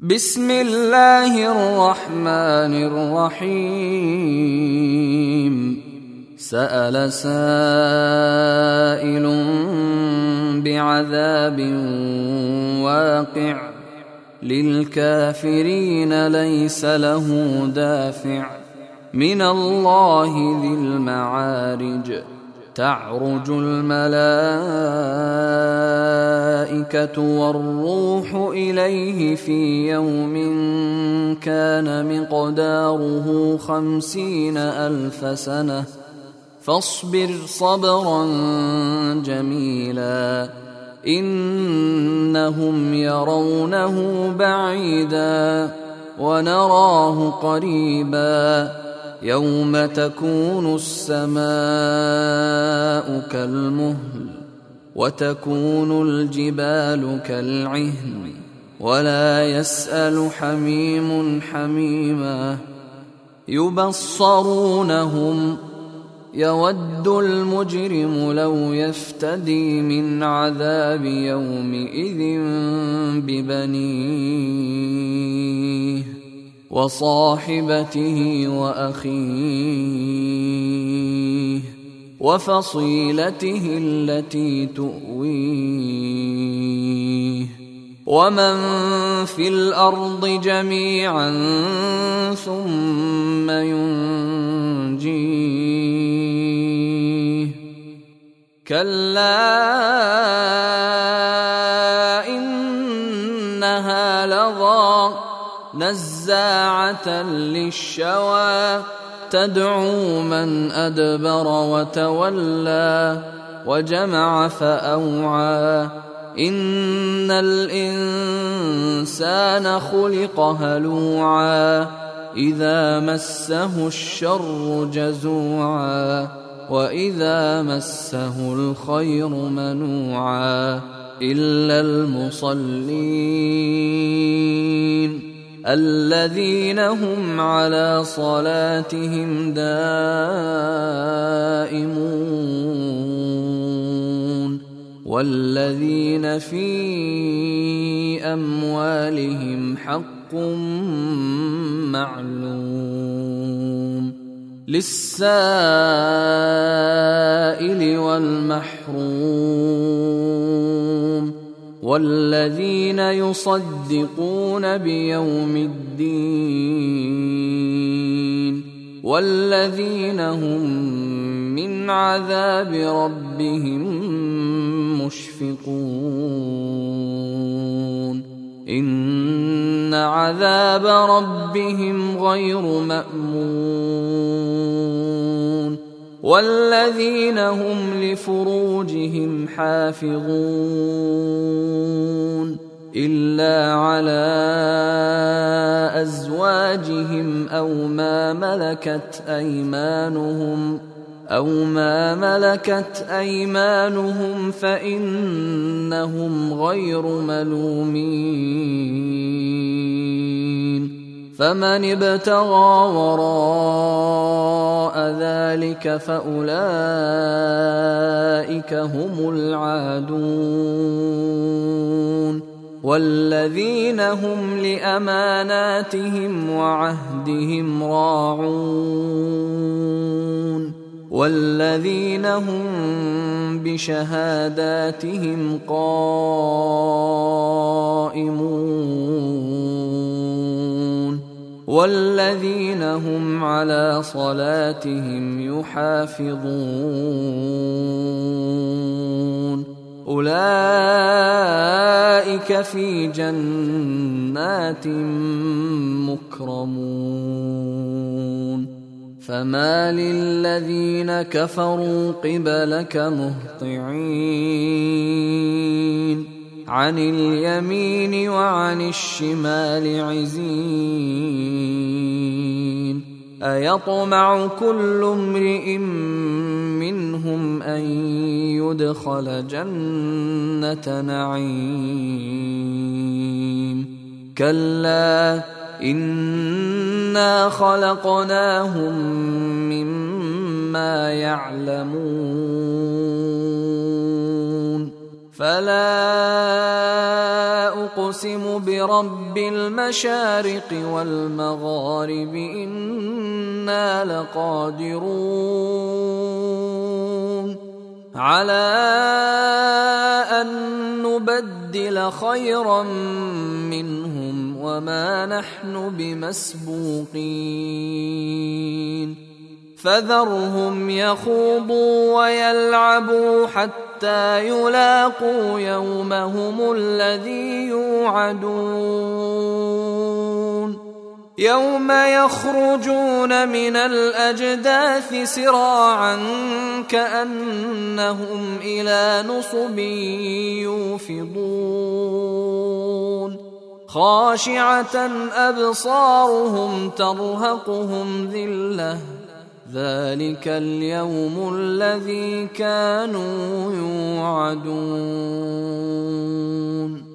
بسم الله الرحمن الرحيم. سأل سائل بعذاب واقع للكافرين ليس له دافع من الله ذي المعارج. تعرج الملائكة والروح إليه في يوم كان مقداره 50,000 سنة فاصبر صبرا جميلا إنهم يرونه بعيدا ونراه قريبا يوم تكون السماء كالمهل وتكون الجبال كالعهن ولا يسأل حميم حميما يبصرونهم يود المجرم لو يفتدي من عذاب يومئذ ببنيه وصاحبته وأخيه وفصيلته التي تؤويه ومن في الأرض جميعا ثم ينجيه كلا إنها لظى نزاعة للشوى تدعو من أدبر وتولى وجمع فأوعى إن الإنسان خلق هلوعا إذا مسه الشر جزوعا وإذا مسه الخير منوعا إلا المصلين الذين هم على صلاتهم دائمون والذين في أموالهم حق معلوم للسائل والمحروم والذين يصدقون بيوم الدين والذين هم من عذاب ربهم مشفقون إن عذاب ربهم غير مأمون والذين هم لفروجهم حافظون إلا على أزواجهم أو ما ملكت أيمانهم فإنهم غير ملومين فمن ابتغى وراء ذلك فأولئك هم العادون والذين هم لأماناتهم وعهدهم راعون والذين هم بشهاداتهم قائمون والذين هم على صلاتهم يحافظون أولئك في جنات مكرمون فما للذين كفروا قبلك مهطعين عن اليمين وعن الشمال عزين أيطمع كل امرئ منهم أن يدخل جنة نعيم كلا إنا خلقناهم مما يعلمون فلا أقسم برب المشارق والمغارب إنا لقادرون على أن نبدل خيرا منهم وما نحن بمسبوقين فذرهم يخوضوا ويلعبوا حتى يلاقوا يومهم الذي يوعدون يوم يخرجون من الأجداث سراعا كأنهم إلى نصب يوفضون خاشعة أبصارهم ترهقهم ذلة ذلك اليوم الذي كانوا يوعدون